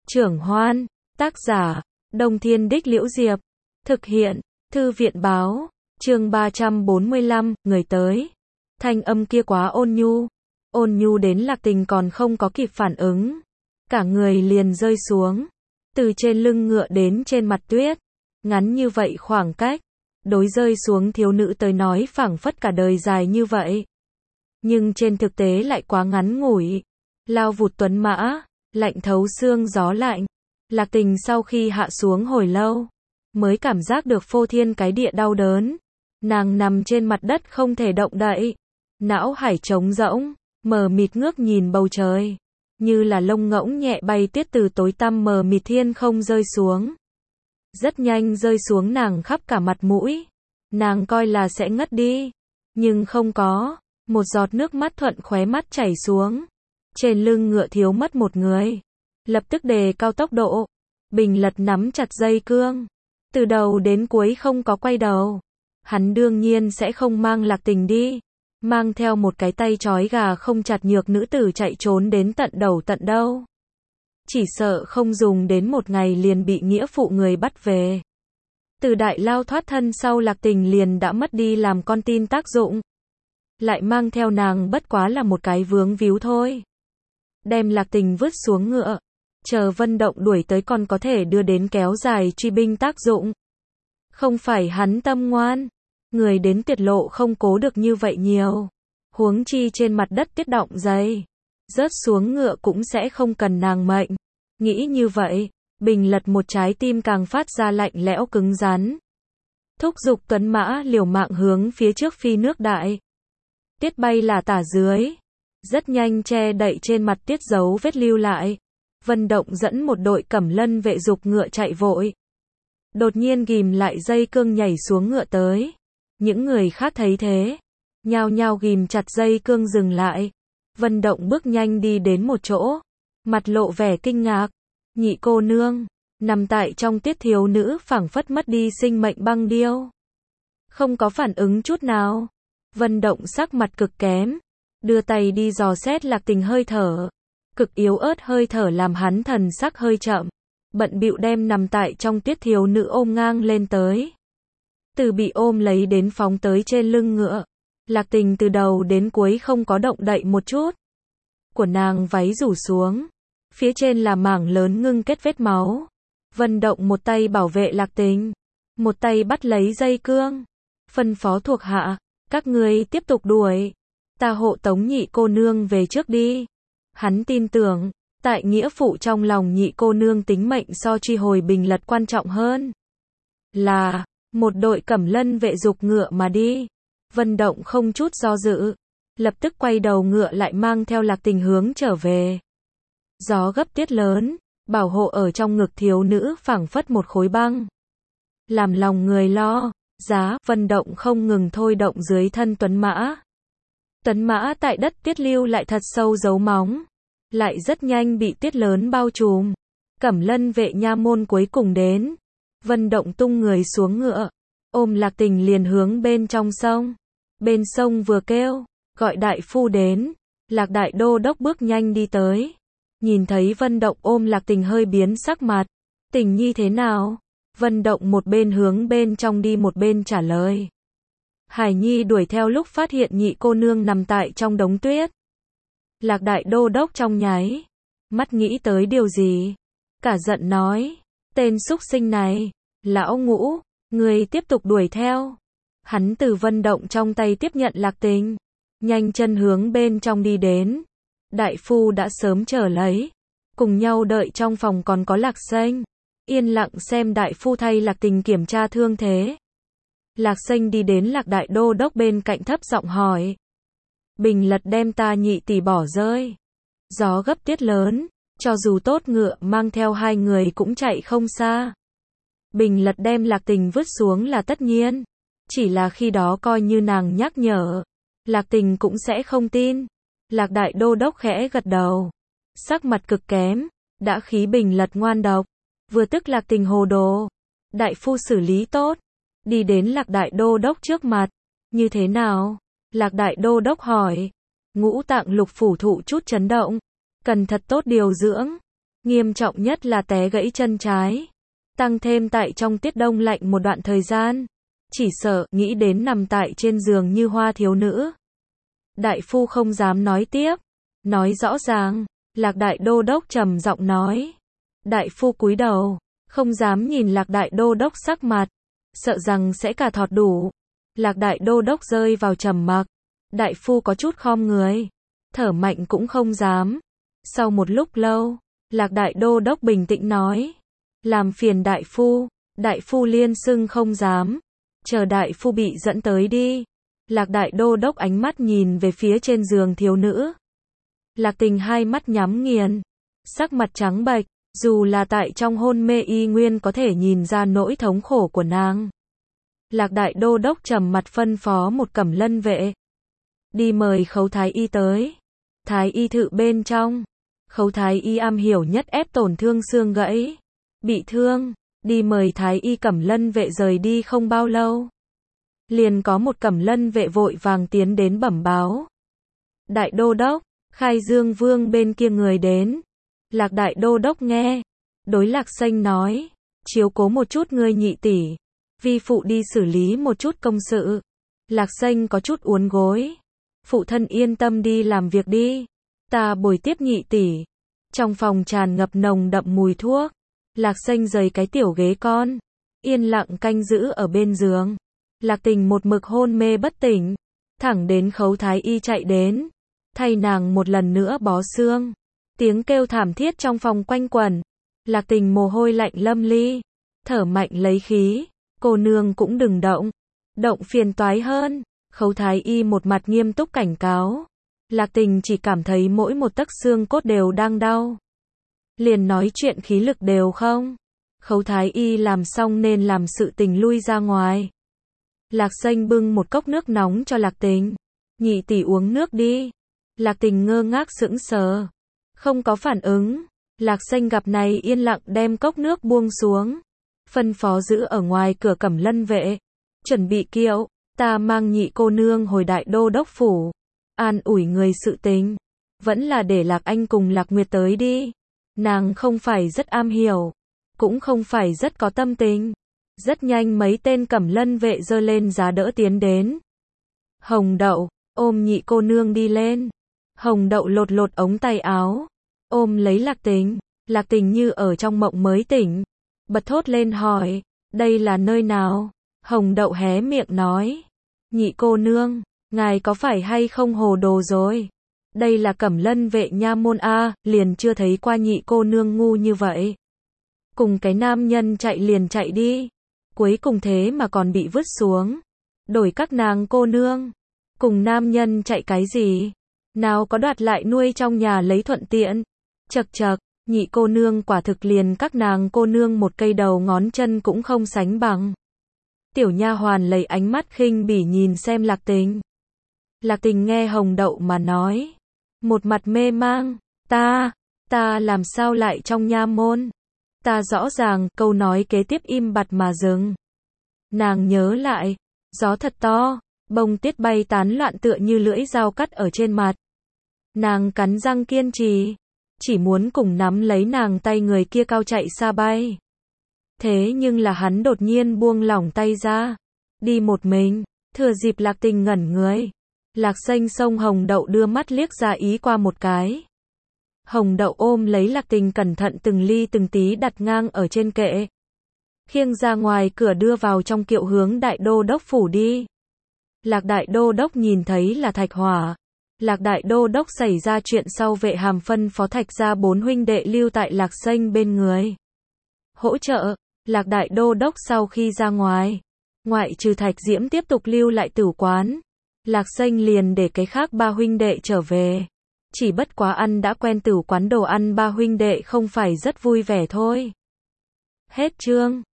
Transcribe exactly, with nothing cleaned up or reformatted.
Trưởng Hoan, tác giả, Đông Thiên Đích Liễu Diệp, thực hiện, Thư viện báo, chương ba trăm bốn mươi lăm, người tới. Thanh âm kia quá ôn nhu, ôn nhu đến Lạc Tình còn không có kịp phản ứng. Cả người liền rơi xuống, từ trên lưng ngựa đến trên mặt tuyết. Ngắn như vậy khoảng cách, đối rơi xuống thiếu nữ tới nói phảng phất cả đời dài như vậy. Nhưng trên thực tế lại quá ngắn ngủi. Lao vụt tuấn mã, lạnh thấu xương gió lạnh. Lạc Tình sau khi hạ xuống hồi lâu, mới cảm giác được phô thiên cái địa đau đớn. Nàng nằm trên mặt đất không thể động đậy. Não hải trống rỗng, mờ mịt ngước nhìn bầu trời. Như là lông ngỗng nhẹ bay tiết từ tối tăm mờ mịt thiên không rơi xuống. Rất nhanh rơi xuống nàng khắp cả mặt mũi. Nàng coi là sẽ ngất đi. Nhưng không có. Một giọt nước mắt thuận khóe mắt chảy xuống. Trên lưng ngựa thiếu mất một người. Lập tức đề cao tốc độ. Bình Lật nắm chặt dây cương. Từ đầu đến cuối không có quay đầu. Hắn đương nhiên sẽ không mang Lạc Tình đi. Mang theo một cái tay trói gà không chặt nhược nữ tử chạy trốn đến tận đầu tận đâu. Chỉ sợ không dùng đến một ngày liền bị nghĩa phụ người bắt về. Từ Đại Lao thoát thân sau Lạc Tình liền đã mất đi làm con tin tác dụng. Lại mang theo nàng bất quá là một cái vướng víu thôi. Đem Lạc Tình vứt xuống ngựa. Chờ Vân Động đuổi tới còn có thể đưa đến kéo dài truy binh tác dụng. Không phải hắn tâm ngoan. Người đến tuyệt lộ không cố được như vậy nhiều. Huống chi trên mặt đất tiết động dày. Rớt xuống ngựa cũng sẽ không cần nàng mệnh. Nghĩ như vậy, Bình Lật một trái tim càng phát ra lạnh lẽo cứng rắn. Thúc giục tuấn mã liều mạng hướng phía trước phi nước đại. Tiết bay là tả dưới. Rất nhanh che đậy trên mặt tiết dấu vết lưu lại. Vân Động dẫn một đội cẩm lân vệ dục ngựa chạy vội. Đột nhiên ghìm lại dây cương nhảy xuống ngựa tới. Những người khác thấy thế. Nhao nhao ghìm chặt dây cương dừng lại. Vân Động bước nhanh đi đến một chỗ. Mặt lộ vẻ kinh ngạc. Nhị cô nương. Nằm tại trong tiết thiếu nữ phảng phất mất đi sinh mệnh băng điêu. Không có phản ứng chút nào. Vân Động sắc mặt cực kém. Đưa tay đi dò xét Lạc Tình hơi thở. Cực yếu ớt hơi thở làm hắn thần sắc hơi chậm. Bận bịu đem nằm tại trong tiết thiếu nữ ôm ngang lên tới. Từ bị ôm lấy đến phóng tới trên lưng ngựa. Lạc Tình từ đầu đến cuối không có động đậy một chút. Của nàng váy rủ xuống. Phía trên là mảng lớn ngưng kết vết máu. Vân Động một tay bảo vệ Lạc Tình. Một tay bắt lấy dây cương. Phân phó thuộc hạ. Các ngươi tiếp tục đuổi. Ta hộ tống nhị cô nương về trước đi. Hắn tin tưởng. Tại nghĩa phụ trong lòng nhị cô nương tính mệnh so truy hồi Bình Lật quan trọng hơn. Là. Một đội cẩm lân vệ dục ngựa mà đi. Vân Động không chút do dự. Lập tức quay đầu ngựa lại mang theo Lạc Tình hướng trở về. Gió gấp tiết lớn. Bảo hộ ở trong ngực thiếu nữ phảng phất một khối băng. Làm lòng người lo. Giá. Vân Động không ngừng thôi động dưới thân tuấn mã. Tuấn mã tại đất tiết lưu lại thật sâu dấu móng. Lại rất nhanh bị tiết lớn bao trùm. Cẩm lân vệ nha môn cuối cùng đến. Vân Động tung người xuống ngựa. Ôm Lạc Tình liền hướng bên trong sông. Bên sông vừa kêu. Gọi đại phu đến. Lạc đại đô đốc bước nhanh đi tới. Nhìn thấy Vân Động ôm Lạc Tình hơi biến sắc mặt. Tình nhi thế nào? Vân Động một bên hướng bên trong đi một bên trả lời. Hải nhi đuổi theo lúc phát hiện nhị cô nương nằm tại trong đống tuyết. Lạc đại đô đốc trong nháy. Mắt nghĩ tới điều gì? Cả giận nói. Tên súc sinh này. Lão Ngũ. Người tiếp tục đuổi theo. Hắn từ Vân Động trong tay tiếp nhận Lạc Tình. Nhanh chân hướng bên trong đi đến. Đại phu đã sớm chờ lấy. Cùng nhau đợi trong phòng còn có Lạc Sênh. Yên lặng xem đại phu thay Lạc Tình kiểm tra thương thế. Lạc Sênh đi đến Lạc đại đô đốc bên cạnh thấp giọng hỏi. Bình Lật đem ta nhị tỷ bỏ rơi. Gió gấp tiết lớn. Cho dù tốt ngựa mang theo hai người cũng chạy không xa. Bình Lật đem Lạc Tình vứt xuống là tất nhiên. Chỉ là khi đó coi như nàng nhắc nhở. Lạc Tình cũng sẽ không tin. Lạc đại đô đốc khẽ gật đầu. Sắc mặt cực kém. Đã khí Bình Lật ngoan độc. Vừa tức Lạc Tình hồ đồ. Đại phu xử lý tốt. Đi đến Lạc đại đô đốc trước mặt. Như thế nào? Lạc đại đô đốc hỏi. Ngũ tạng lục phủ thụ chút chấn động. Cần thật tốt điều dưỡng. Nghiêm trọng nhất là té gãy chân trái. Tăng thêm tại trong tiết đông lạnh một đoạn thời gian. Chỉ sợ, nghĩ đến nằm tại trên giường như hoa thiếu nữ. Đại phu không dám nói tiếp. Nói rõ ràng, Lạc Đại Đô Đốc trầm giọng nói. Đại phu cúi đầu, không dám nhìn Lạc Đại Đô Đốc sắc mặt, sợ rằng sẽ cả thọt đủ. Lạc Đại Đô Đốc rơi vào trầm mặc. Đại phu có chút khom người, thở mạnh cũng không dám. Sau một lúc lâu, Lạc Đại Đô Đốc bình tĩnh nói. Làm phiền đại phu. Đại phu liên xưng không dám. Chờ đại phu bị dẫn tới đi. Lạc Đại Đô Đốc ánh mắt nhìn về phía trên giường thiếu nữ. Lạc Tình hai mắt nhắm nghiền, sắc mặt trắng bệch, dù là tại trong hôn mê y nguyên có thể nhìn ra nỗi thống khổ của nàng. Lạc Đại Đô Đốc trầm mặt phân phó một cẩm lân vệ. Đi mời Khấu Thái Y tới. Thái Y thự bên trong. Khấu Thái Y am hiểu nhất ép tổn thương xương gãy. Bị thương, đi mời Thái Y cẩm lân vệ rời đi không bao lâu. Liền có một cẩm lân vệ vội vàng tiến đến bẩm báo. Đại Đô Đốc, Khai Dương Vương bên kia người đến. Lạc Đại Đô Đốc nghe. Đối Lạc Xanh nói. Chiếu cố một chút ngươi nhị tỷ. Vi phụ đi xử lý một chút công sự. Lạc Xanh có chút uốn gối. Phụ thân yên tâm đi làm việc đi. Ta bồi tiếp nhị tỷ. Trong phòng tràn ngập nồng đậm mùi thuốc. Lạc Xanh rời cái tiểu ghế con. Yên lặng canh giữ ở bên giường. Lạc Tình một mực hôn mê bất tỉnh. Thẳng đến Khấu Thái Y chạy đến. Thay nàng một lần nữa bó xương. Tiếng kêu thảm thiết trong phòng quanh quẩn. Lạc Tình mồ hôi lạnh lâm ly. Thở mạnh lấy khí. Cô nương cũng đừng động. Động phiền toái hơn. Khấu Thái Y một mặt nghiêm túc cảnh cáo. Lạc Tình chỉ cảm thấy mỗi một tấc xương cốt đều đang đau. Liền nói chuyện khí lực đều không. Khấu Thái Y làm xong nên làm sự tình lui ra ngoài. Lạc Xanh bưng một cốc nước nóng cho Lạc Tình. Nhị tỷ uống nước đi. Lạc Tình ngơ ngác sững sờ. Không có phản ứng. Lạc Xanh gặp này yên lặng đem cốc nước buông xuống. Phân phó giữ ở ngoài cửa cẩm lân vệ. Chuẩn bị kiệu. Ta mang nhị cô nương hồi Đại Đô Đốc phủ. An ủi người sự tình. Vẫn là để Lạc Anh cùng Lạc Nguyệt tới đi. Nàng không phải rất am hiểu. Cũng không phải rất có tâm tình. Rất nhanh mấy tên cẩm lân vệ giơ lên giá đỡ tiến đến. Hồng Đậu, ôm nhị cô nương đi lên. Hồng Đậu lột lột ống tay áo. Ôm lấy Lạc Tình. Lạc Tình như ở trong mộng mới tỉnh. Bật thốt lên hỏi. Đây là nơi nào? Hồng Đậu hé miệng nói. Nhị cô nương, ngài có phải hay không hồ đồ rồi? Đây là cẩm lân vệ nha môn A, liền chưa thấy qua nhị cô nương ngu như vậy. Cùng cái nam nhân chạy liền chạy đi. Cuối cùng thế mà còn bị vứt xuống. Đổi các nàng cô nương. Cùng nam nhân chạy cái gì? Nào có đoạt lại nuôi trong nhà lấy thuận tiện. Chật chật, nhị cô nương quả thực liền các nàng cô nương một cây đầu ngón chân cũng không sánh bằng. Tiểu nha hoàn lấy ánh mắt khinh bỉ nhìn xem Lạc Tình. Lạc Tình nghe Hồng Đậu mà nói. Một mặt mê mang. Ta, ta làm sao lại trong nha môn? Ta rõ ràng, câu nói kế tiếp im bặt mà dừng. Nàng nhớ lại. Gió thật to. Bông tuyết bay tán loạn tựa như lưỡi dao cắt ở trên mặt. Nàng cắn răng kiên trì. Chỉ muốn cùng nắm lấy nàng tay người kia cao chạy xa bay. Thế nhưng là hắn đột nhiên buông lỏng tay ra. Đi một mình. Thừa dịp Lạc Tình ngẩn người. Lạc Xanh xông Hồng Đậu đưa mắt liếc ra ý qua một cái. Hồng Đậu ôm lấy Lạc Tình cẩn thận từng ly từng tí đặt ngang ở trên kệ. Khiêng ra ngoài cửa đưa vào trong kiệu hướng Đại Đô Đốc phủ đi. Lạc Đại Đô Đốc nhìn thấy là Thạch Hỏa. Lạc Đại Đô Đốc xảy ra chuyện sau vệ hàm phân phó Thạch gia bốn huynh đệ lưu tại Lạc Xanh bên người. Hỗ trợ. Lạc Đại Đô Đốc sau khi ra ngoài. Ngoại trừ Thạch Diễm tiếp tục lưu lại tử quán. Lạc Xanh liền để cái khác ba huynh đệ trở về. Chỉ bất quá ăn đã quen tử quán đồ ăn ba huynh đệ không phải rất vui vẻ thôi. Hết chương.